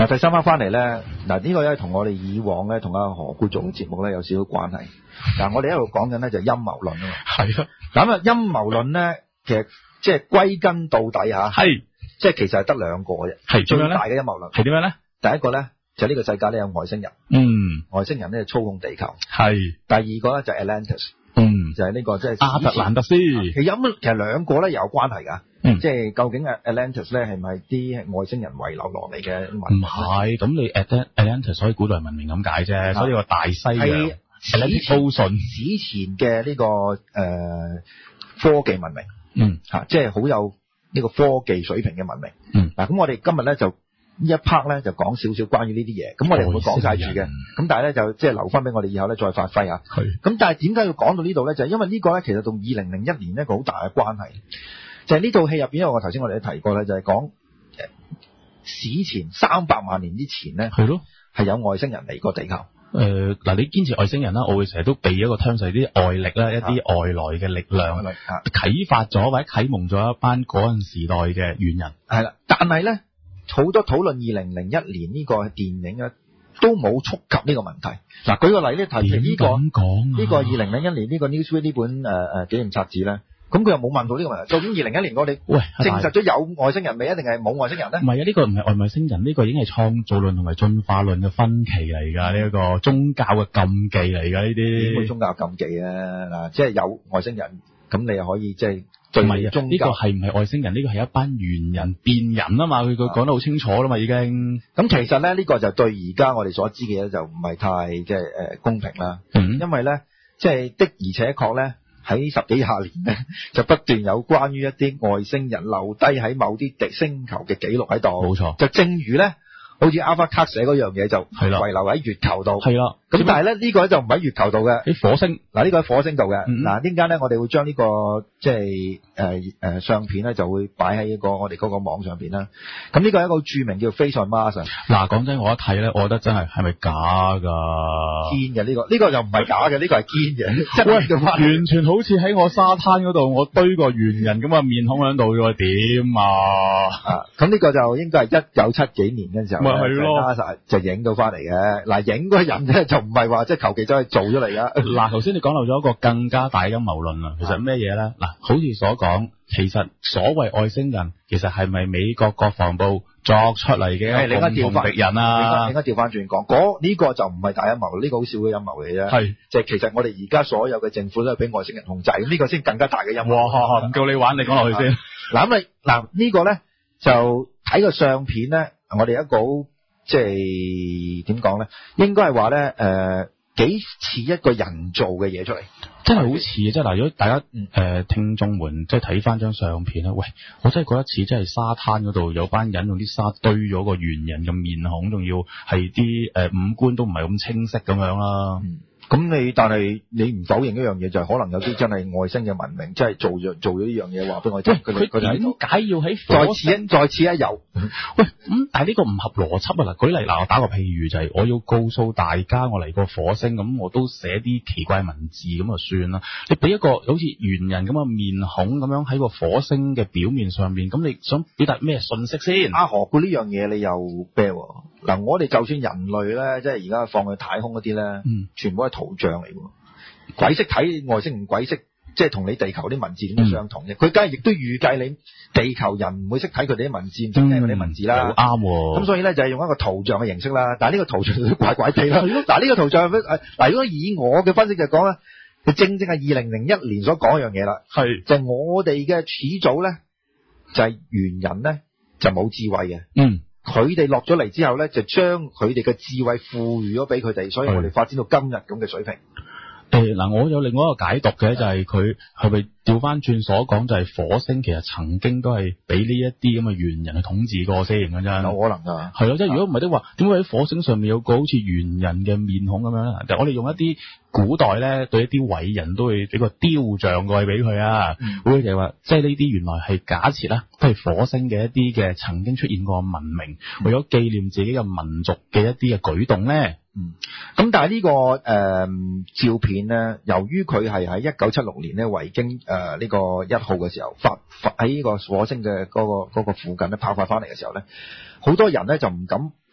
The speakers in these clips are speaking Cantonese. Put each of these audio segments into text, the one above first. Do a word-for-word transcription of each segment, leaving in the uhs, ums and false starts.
嗱，第三 part 翻嚟咧，嗱呢個咧同我哋以往咧同阿何故做嘅節目咧有少少關係。嗱，我哋一路講緊咧就陰謀論啊嘛。 係啊。 咁啊，陰謀論咧，其實即係歸根到底嚇，係即係其實係得兩個嘅啫。係最大嘅陰謀論係點樣咧？ 第一個咧就呢個世界咧有外星人， 嗯， 外星人咧操控地球。 係。 第二個咧就係 Atlantis， 嗯， 就係呢個即係亞特蘭特斯。 其實陰其實兩個咧有關係㗎。 嗯， 即係究竟 Atlantis 咧係咪啲外星人遺留落嚟嘅文明？ 唔係，咁你 Atlantis 所以古代文明咁解啫，所以個大西洋 Atlantic Ocean 史前嘅呢、這個誒、呃、科技文明， 嗯嚇、啊，即係好有呢個科技水平嘅文明。 嗯， 嗱、啊，咁我哋今日咧就呢一 part 咧就講少少關於呢啲嘢，咁我哋唔會講晒住嘅，咁但係咧就即係留翻俾我哋以後咧再發揮下。 係。 咁但係點解要講到呢度咧？就係、是、因為呢個咧其實同二零零一年一個好大嘅關係。就係呢套戲入邊，因為我頭先我哋都提過咧，就係講史前三百萬年之前咧， 係咯， 係有外星人嚟過地球。誒、 呃、嗱，你堅持外星人啦，我會成日都俾一個 term 係啲外力啦，一啲外來嘅力量啟發咗或者啟蒙咗一班嗰陣時代嘅猿人。 係啦，但係咧好多討論二零零一年呢個電影咧，都冇觸及呢個問題。嗱，舉個例咧，提提呢個呢個二零零一年呢個 Newsweek 呢本誒誒紀念雜誌咧。咁佢又冇問到呢個問題，究竟二零一年我哋喂證實咗有外星人未，一定係冇外星人咧？ 唔係啊，呢個唔係外星人，呢個已經係創造論同埋進化論嘅分歧嚟㗎，呢一個宗教嘅禁忌嚟㗎，呢啲點會宗教禁忌啊？嗱，即係有外星人，咁你又可以即係對宗教。 呢個係唔係外星人？呢個係一班猿人變人啊嘛，佢佢講得好清楚啦嘛，已經。 咁其實咧，呢個就對而家我哋所知嘅嘢就唔係太即係誒公平啦。嗯。因為咧，即係的而且確咧。喺十幾廿年咧，就不斷有關於一啲外星人留低喺某啲地星球嘅記錄喺度。冇錯，就正如咧，好似 Alpha Card 寫嗰樣嘢就遺留喺月球度。係啦，咁但係咧呢個咧就唔喺月球度嘅，喺火星。嗱呢個喺火星度嘅。嗱陣間咧，我哋會將呢個即係誒誒相片咧就會擺喺一個我哋嗰個網上邊啦。咁呢個係一個著名叫 Face on Mars。 嗱講真，我一睇咧，我覺得真係係咪假㗎？ 堅嘅呢個，呢個就唔係假嘅，呢個係堅嘅。 喂，完全好似喺我沙灘嗰度，我堆個猿人咁嘅面孔喺度嘅，點啊？ 咁呢個就應該係一九七幾年嘅時候。 咪係咯， 就影到翻嚟嘅。嗱，影嗰個人咧就唔係話即係求其走去做出嚟噶。 嗱，頭先你講漏咗一個更加大陰謀論啦。其實咩嘢咧？嗱，好似所講，其實所謂外星人，其實係咪美國國防部作出嚟嘅一個共同敵人啊？ 應該調翻轉講，嗰呢個就唔係大陰謀，呢個好少嘅陰謀嚟啫。係，即係其實我哋而家所有嘅政府都係俾外星人控制，呢個先更加大嘅陰謀。 哇！唔夠你玩，你講落去先。 嗱咁你嗱呢個咧就睇個相片咧，我哋一個好即係點講咧？應該係話咧誒幾似一個人造嘅嘢出嚟。 真係好似啊！即係嗱，如果大家誒、呃、聽眾們即係睇翻張相片咧，喂，我真係覺得似真係沙灘嗰度有班人用啲沙堆咗個猿人嘅面孔，仲要係啲誒五官都唔係咁清晰咁樣啦。 嗯咁你但係你唔否認一樣嘢，就係可能有啲真係外星嘅文明，即係做咗做咗呢樣嘢，話俾我聽。佢哋佢哋點解要喺再次一再次一遊？ 喂，咁、嗯、但係呢個唔合邏輯啊！嗱，舉例嗱，我打個譬喻就係、是，我要告訴大家我嚟過火星，咁我都寫啲奇怪文字咁就算啦。你俾一個好似猿人咁嘅面孔咁樣喺個火星嘅表面上面，咁你想表達咩信息先？ 阿何故呢樣嘢你又啤喎？嗱，我哋就算人類咧，即係而家放去太空嗰啲咧，嗯，全部係圖像嚟喎。鬼識睇外星人，鬼識即係同你地球啲文字點樣相同嘅？佢梗係亦都預計你地球人唔會識睇佢哋啲文字，唔識聽佢哋文字啦。好啱喎。咁所以咧就係用一個圖像嘅形式啦。但係呢個圖像都怪怪地啦。嗱，呢個圖像嗱，如果以我嘅分析就講咧，佢正正係二零零一年所講一樣嘢啦。係就係我哋嘅始祖咧，就係猿人咧就冇智慧嘅。嗯。佢哋落咗嚟之後咧，就將佢哋嘅智慧賦予咗俾佢哋，所以我哋發展到今日咁嘅水平。 誒，嗱，我有另外一個解讀嘅，就係佢係咪調翻轉所講，就係火星其實曾經都係俾呢一啲咁嘅猿人去統治過先嘅啫。 有可能噶。係咯，即係如果唔係的話，點解喺火星上面有個好似猿人嘅面孔咁樣咧？就我哋用一啲古代咧對一啲偉人都會俾個雕像過去俾佢啊，嗯、會就係話，即係呢啲原來係假設啦，都係火星嘅一啲嘅曾經出現過文明，嗯、為咗紀念自己嘅民族嘅一啲嘅舉動咧。 嗯，咁但係呢、這個誒、呃、照片咧，由於佢係喺一九七六年咧維京誒呢、呃這個一號嘅時候發發喺呢個火星嘅嗰、那個嗰、那個附近咧爆發翻嚟嘅時候咧，好多人咧就唔敢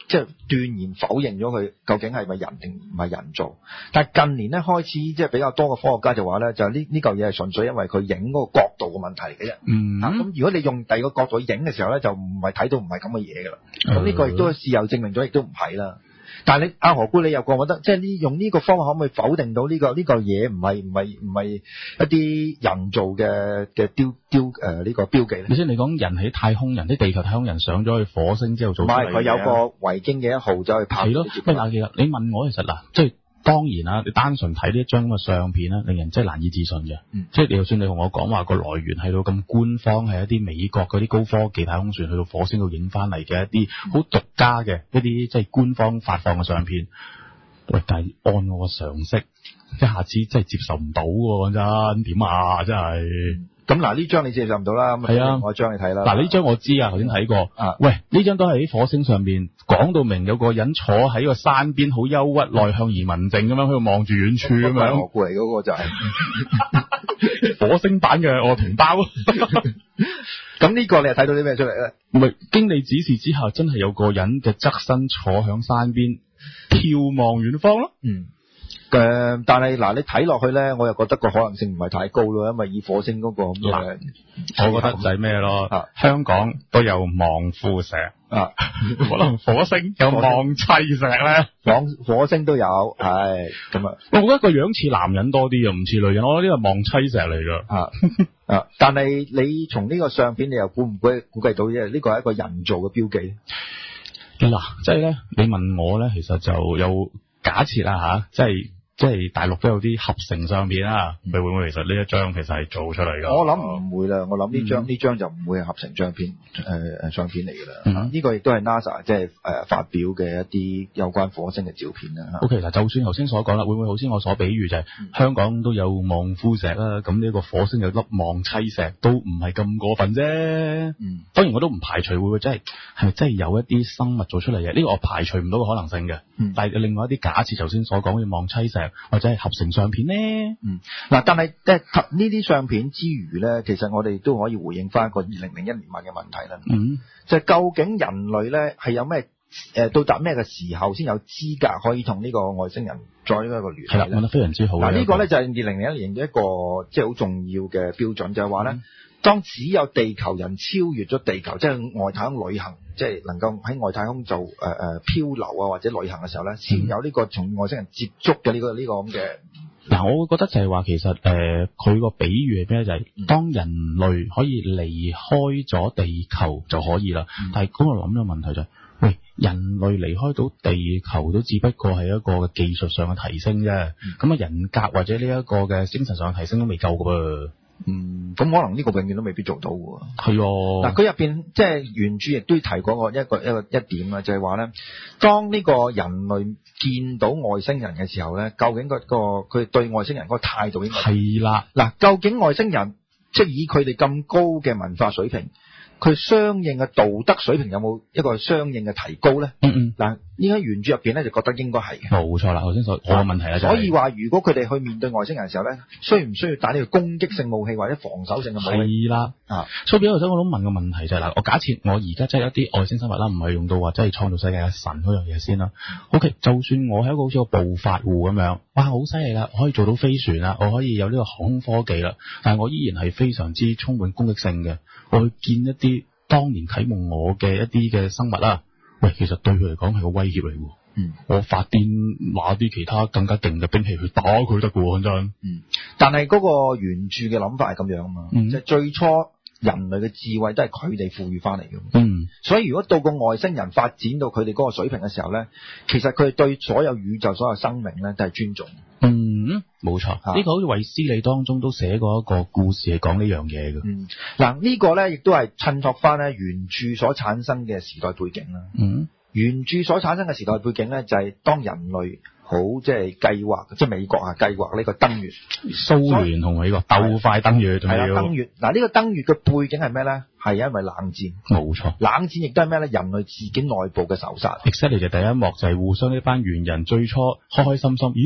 即係斷然否認咗佢究竟係咪人定唔係人造。但係近年咧開始即係比較多嘅科學家就話咧，就係呢呢嚿嘢係純粹因為佢影嗰個角度嘅問題嚟嘅啫。 嗯， 咁、啊、如果你用第二個角度影嘅時候咧，就唔係睇到唔係咁嘅嘢㗎啦。咁、嗯、呢個亦都事後證明咗，亦都唔係啦。但係你阿何官，你又覺得即係呢用呢個方法可唔可以否定到呢、這個呢、這個嘢唔係唔係唔係一啲人造嘅嘅雕雕誒呢個標記咧？ 你先你講人喺太空人，啲地球太空人上咗去火星之後做出嚟嘅，唔係佢有個維京嘅一號走去拍。係咯， 喂嗱，其實你問我其實嗱，即係當然啦，你單純睇呢一張咁嘅相片咧，令人真係難以置信嘅。嗯，即係你就算你同我講話個來源係到咁官方，係一啲美國嗰啲高科技太空船去到火星度影翻嚟嘅一啲好獨家嘅一啲即係官方發放嘅相片。喂，但係按我個常識，一下子真係接受唔到喎，講真，點啊，真係。 咁嗱，呢張你接受唔到啦，咁係啊， 我張你睇啦。 嗱，呢張我知啊，頭先睇過。啊，喂，呢張都係喺火星上面講到明，有個人坐喺個山邊，好憂鬱、內向而文靜咁樣喺度望住遠處咁樣。 何故嚟嗰個就係、 是、火星版嘅我同胞。 咁呢個你又睇到啲咩出嚟咧？ 唔係，經你指示之下，真係有個人嘅側身坐響山邊，眺望遠方咯。嗯。 誒、呃，但係嗱，你睇落去咧，我又覺得個可能性唔係太高咯，因為以火星嗰個咁嘅， 我覺得就係咩咯？啊，香港都有望富石啊，可能火星有望砌石咧， 火火星都有，係咁啊。 我覺得個樣似男人多啲啊，唔似女人。我覺得呢個望砌石嚟噶啊啊！但係你從呢個相片，你又估唔估估計到啫？呢個係一個人造嘅標記。 嗱，即係咧，你問我咧，其實就有假設啦吓，即係。即係大陸都有啲合成相片啊，你、嗯、會唔會其實呢一張其實係做出嚟噶？ 我諗唔會啦，我諗呢張呢張就唔會係合成相片誒誒、呃、相片嚟噶啦。呢、嗯這個亦都係 NASA 即係誒發表嘅一啲有關火星嘅照片啦。 O K 嗱，就算頭先所講啦，會唔會好似我所比喻就係、是嗯、香港都有望夫石啦，咁呢個火星有粒望妻石都唔係咁過分啫。嗯，當然我都唔排除會唔會真係係咪真係有一啲生物做出嚟嘅？呢、這個我排除唔到個可能性嘅。嗯，但係另外一啲假設頭先所講嘅望妻石。或者係合成相片咧，嗯，嗱，但係即係呢啲相片之餘咧，其實我哋都可以回應翻一個二零零一年問嘅問題啦，嗯，就係究竟人類咧係有咩誒到達咩嘅時候先有資格可以同呢個外星人再一個聯繫？係啦，問得非常之好。嗱，呢個咧就係二零零一年嘅一個即係好重要嘅標準，就係話咧，當只有地球人超越咗地球，即係外太空旅行，即係能夠喺外太空做誒誒漂流啊或者旅行嘅時候咧，先有呢個同外星人接觸嘅呢個呢個咁嘅。嗱，我會覺得就係話其實誒佢個比喻係咩？就係、是、當人類可以離開咗地球就可以啦、嗯。但係嗰個諗嘅問題就係、是，喂，人類離開到地球都只不過係一個技術上嘅提升啫。咁、嗯、啊人格或者呢一個嘅精神上嘅提升都未夠噶噃。嗯，咁可能呢個永遠都未必做到喎。係喎。嗱，佢入邊即係原著亦都提過個一個一個一點啊，就係話咧，當呢個人類見到外星人嘅時候咧，究竟、嗰個佢對外星人嗰個態度應該係啦。嗱，究竟外星人即係以佢哋咁高嘅文化水平，佢相應嘅道德水平有冇一個相應嘅提高咧？嗯嗯。嗱，呢喺原著入邊咧就覺得應該係嘅。冇錯啦，頭先所我嘅問題啦、就係。所以話，如果佢哋去面對外星人嘅時候咧，需唔需要帶呢個攻擊性武器或者防守性嘅武器？係啦。啊，所以俾頭先我都問個問題就係、是、嗱，我假設我而家真係一啲外星生物啦，唔係用到話真係創造世界嘅神嗰樣嘢先啦。O K，就算我係一個好似個暴發戶咁樣，哇，好犀利啦，我可以做到飛船啦，我可以有呢個航空科技啦，但係我依然係非常之充滿攻擊性嘅，我去見一啲當年啟蒙我嘅一啲嘅生物啦，喂，其實對佢嚟講係個威脅嚟喎。嗯，我發癲拿啲其他更加勁嘅兵器去打佢得嘅喎，講真。嗯，但係嗰個原著嘅諗法係咁樣啊嘛，嗯、即係最初人類嘅智慧都係佢哋賦予翻嚟嘅。嗯，所以如果到個外星人發展到佢哋嗰個水平嘅時候咧，其實佢哋對所有宇宙所有生命咧都係尊重。嗯，冇錯，呢、啊這個好似衛斯理當中都寫過一個故事係講呢樣嘢嘅。嗯，嗱、這個、呢個咧亦都係襯托翻咧原著所產生嘅時代背景啦。嗯。原著所產生嘅時代背景咧，就係、是、當人類好即係計劃，即係美國啊計劃呢個登月，蘇聯同美國鬥快登月，係啦登月。嗱呢個登月嘅背景係咩咧？係因為冷戰，冇錯。冷戰亦都係咩咧？人類自己內部嘅仇殺。Exactly 就第一幕就係互相呢班猿人最初開開心心，咦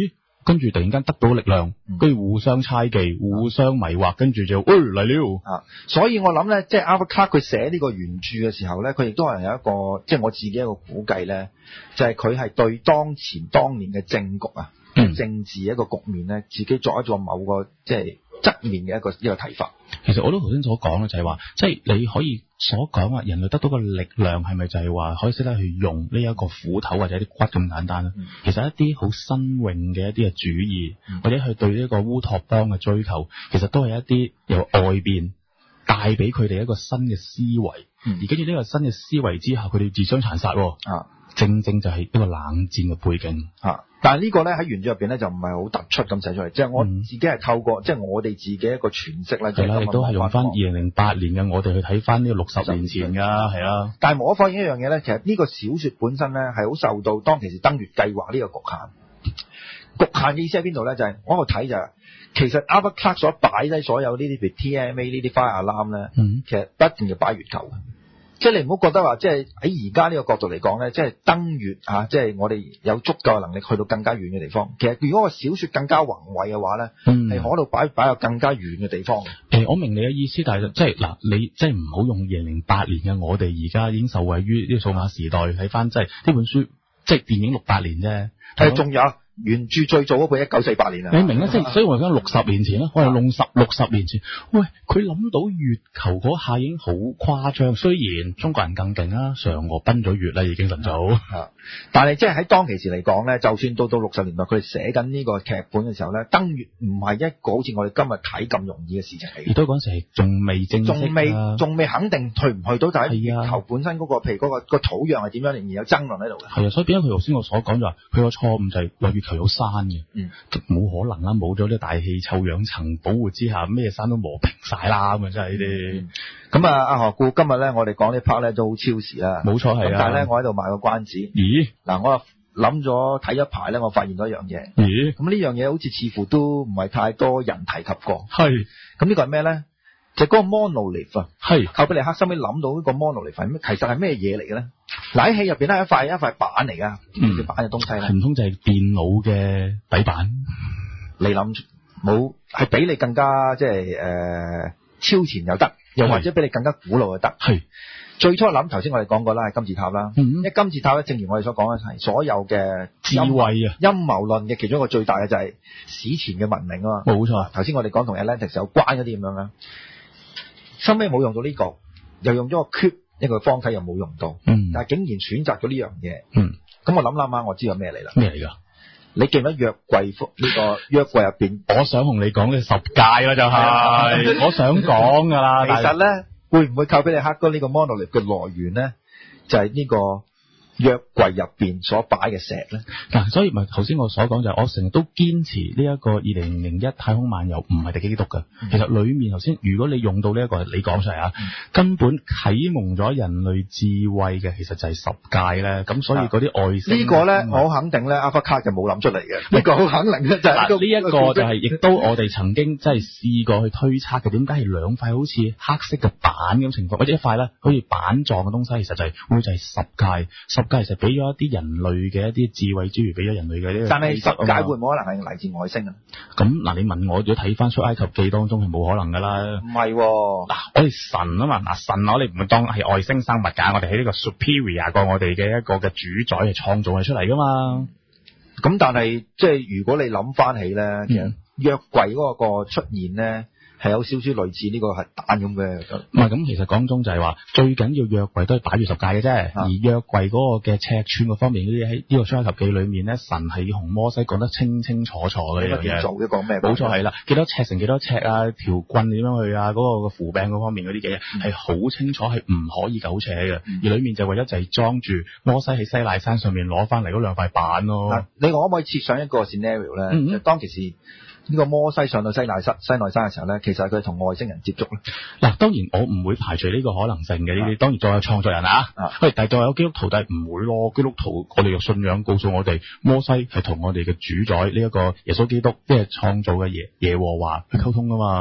跟住突然間得到力量，跟住互相猜忌、互相迷惑，跟住就，誒嚟了啊！所以我諗咧，即係 Arthur Clarke 佢寫呢個原著嘅時候咧，佢亦都係有一個，即係我自己一個估計咧，就係佢係對當前當年嘅政局啊、嗯、政治一個局面咧，自己作一做某個即係側面嘅一個一個睇法。 其實我都頭先所講咧，就係話，即係你可以所講話，人類得到個力量係咪就係話可以識得去用呢一個斧頭或者啲骨咁簡單咧？嗯、其實一啲好新穎嘅一啲嘅主義，嗯、或者係對呢個烏托邦嘅追求，其實都係一啲由外邊帶俾佢哋一個新嘅思維，嗯、而跟住呢個新嘅思維之下，佢哋自相殘殺。啊，正正就係一個冷戰嘅背景。啊， 但係呢個咧喺原著入邊咧就唔係好突出咁寫出嚟，即係我自己係透過、嗯、即係我哋自己一個詮釋咧， 係啦，亦都係用翻二零零八年嘅我哋去睇翻呢個六十年前噶，係啦。 但係無可否認一樣嘢咧，其實呢個小說本身咧係好受到當其時登月計劃呢個局限。局限嘅意思喺邊度咧？就係、是、我喺度睇就係，其實 Arthur Clarke 所擺低所有呢啲譬如 T M A 呢啲 fire alarm 咧，嗯、其實不一定要擺月球嘅。即係你唔好覺得話，即係喺而家呢個角度嚟講咧，即係登月嚇，即係我哋有足夠嘅能力去到更加遠嘅地方。其實如果個小說更加宏偉嘅話咧，係可到擺擺到更加遠嘅地方嘅。 誒，我明你嘅意思，但係即係嗱，你即係唔好用二零零八年嘅我哋而家已經受惠於呢個數碼時代睇翻，即係呢本書，即係電影六八年啫。 係仲有。原著最早嗰部一九四八年啊， 你明啦，即係所以我講六十年前啦，我係六十六十年前，喂，佢諗到月球嗰下已經好誇張，雖然中國人更勁啦，嫦娥奔咗月啦已經晨早， 啊，但係即係喺當其時嚟講咧，就算到到六十年代，佢哋寫緊呢個劇本嘅時候咧，登月唔係一個好似我哋今日睇咁容易嘅事情嚟。 亦都嗰陣時係仲未正式， 仲未仲未肯定去唔去到，就喺月球本身嗰、嗰個，譬如嗰、嗰個、嗰個土壤係點樣，仍然有爭論喺度嘅。係啊，所以變咗佢頭先我所講就話，佢個錯誤就係話月球有山嘅。嗯，冇可能啦，冇咗啲大氣臭氧層保護之下，咩山都磨平晒啦，咁啊真係呢啲。咁、嗯、啊，阿何故今日咧，我哋講呢 part 咧都好超時啦。 冇錯係啊。 但係咧，我喺度賣個關子。咦？嗱，我諗咗睇一排咧，我發現咗一樣嘢。咦？咁呢樣嘢好似似乎都唔係太多人提及過。係。咁呢個係咩咧？就嗰、是、個 monolith 啊。係。寇比力克收尾諗到呢個 monolith 係咩？其實係咩嘢嚟嘅咧？嗱，喺戲入邊咧係一塊一塊板嚟噶，叫板嘅東西咧， 唔通就係電腦嘅底板？ 你諗冇係比你更加即係誒超前又得，又或者比你更加古老又得。係最初諗，頭先我哋講過啦，係金字塔啦。嗯，因為金字塔咧，正如我哋所講嘅係所有嘅智慧啊， 陰謀論嘅其中一個最大嘅就係史前嘅文明啊嘛。冇錯，頭先我哋講同 Atlantis 有關嗰啲咁樣啦，收尾冇用到呢個，又用咗個 cube。一個方體又冇用到，嗯，但係竟然選擇咗呢樣嘢，嗯，咁我諗諗下，我知道咩嚟啦？咩嚟噶？你記唔記得約櫃幅呢個約櫃入邊？ 我想同你講嘅十誡啦，就係、是、我想講噶啦。 其實咧，會唔會寇比力克嗰呢個 monolith 嘅來源咧，就係、是、呢個約櫃入邊所擺嘅石咧？ 嗱、啊，所以咪頭先我所講就係，我成日都堅持呢一個二零零一太空漫遊唔係敵基督嘅。嗯、其實裏面頭先，如果你用到呢、這、一個，你講出嚟啊，嗯、根本啟蒙咗人類智慧嘅，其實就係十誡咧。咁所以嗰啲外星、啊這個、呢個咧，嗯、我好肯定咧，Arthur Clarke就冇諗出嚟嘅。呢、這個好肯定咧，就係呢一個就係、是，亦都我哋曾經真係試過去推測嘅。點解係兩塊好似黑色嘅板咁情況，或者一塊咧好似板狀嘅東西，其實就係、是、會就係十誡。十誡其實俾咗一啲人類嘅一啲智慧之餘，俾咗人類嘅呢個。但係十誡會唔會可能係嚟自外星啊？咁嗱，你問我，如果睇翻出埃及記當中係冇可能噶啦。唔係、哦，嗱，我哋神啊嘛，嗱神我哋唔會當係外星生物噶，我哋喺呢個 superior 過我哋嘅一個嘅主宰係創造係出嚟噶嘛。咁、嗯、但係即係如果你諗翻起咧，其實約櫃嗰個出現咧。係有少少類似呢個核彈咁嘅，唔係咁。其實講中就係話，最緊要約櫃都係擺住十誡嘅啫。啊、而約櫃嗰個嘅尺寸嗰方面，啲喺呢個出埃及記裏面咧，神係同摩西講得清清楚楚嘅樣嘢。做嘅講咩？冇錯係啦，幾多尺乘幾多尺啊？條棍點樣去啊？嗰、嗰個扶柄嗰方面嗰啲嘅嘢係好清楚，係唔可以苟且嘅。嗯、而裏面就為咗就係裝住摩西喺西奈山上面攞翻嚟嗰兩塊板咯。啊、你可唔可以設想一個 scenario 咧？嗯嗯當其時。呢個摩西上到西奈山西奈山嘅時候咧，其實佢同外星人接觸咧。嗱，當然我唔會排除呢個可能性嘅。呢啲、啊、當然再有創作人啊，喂、啊，但係再有基督徒，但係唔會咯。基督徒我哋嘅信仰告訴我哋，摩西係同我哋嘅主宰呢一個耶穌基督，即係創造嘅耶耶和華去溝通噶嘛。嗯、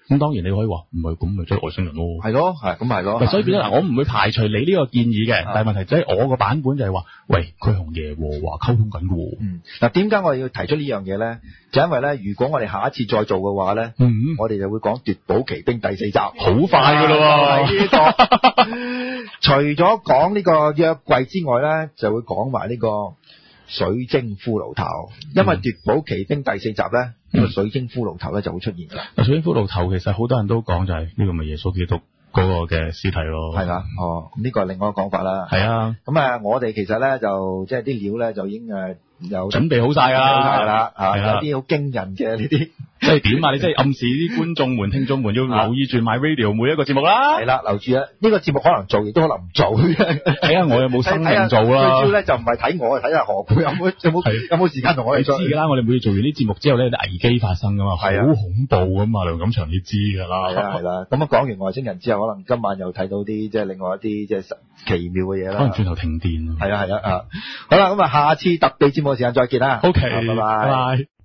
咁當然你可以話唔係咁咪即係外星人咯。 係咯，係咁係咯。 所以變咗嗱，我唔會排除你呢個建議嘅，但係問題即係我個版本就係話，喂，佢同耶和華溝通緊嘅喎。 嗯，嗱點解我哋要提出呢樣嘢咧？就因為咧，如果我哋下一次再做嘅話咧， 嗯， 我哋就會講奪寶奇兵第四集，好快㗎咯喎。 呢個除咗講呢個約櫃之外咧，就會講埋呢個水晶骷髏頭，因為奪寶奇兵第四集咧，呢、嗯、個水晶骷髏頭咧就會出現㗎啦。 水晶骷髏頭其實好多人都講就係呢個咪耶穌基督嗰個嘅屍體咯。 係啦，哦，咁呢個係另外一個講法啦。係啊，咁啊，我哋其實咧就即係啲料咧就已經誒有準備好晒㗎啦， 係啦，啊有啲好驚人嘅呢啲。 即係點啊？你即係暗示啲觀眾們、聽眾們要留意住 My Radio 每一個節目啦。 係啦，留住啊！呢個節目可能做，亦都可能唔做。 睇下我有冇生命做啦。 最主要咧就唔係睇我，睇下何故有冇有冇有冇時間同我哋做。 你知㗎啦，我哋每次做完啲節目之後咧，有啲危機發生㗎嘛，好恐怖㗎嘛，梁錦祥你知㗎啦。 係啦係啦，咁啊講完外星人之後，可能今晚又睇到啲即係另外一啲即係奇妙嘅嘢啦。 可能轉頭停電。 係啊係啊啊！好啦，咁啊下次特備節目時間再見啦。 OK， 拜拜。 拜拜。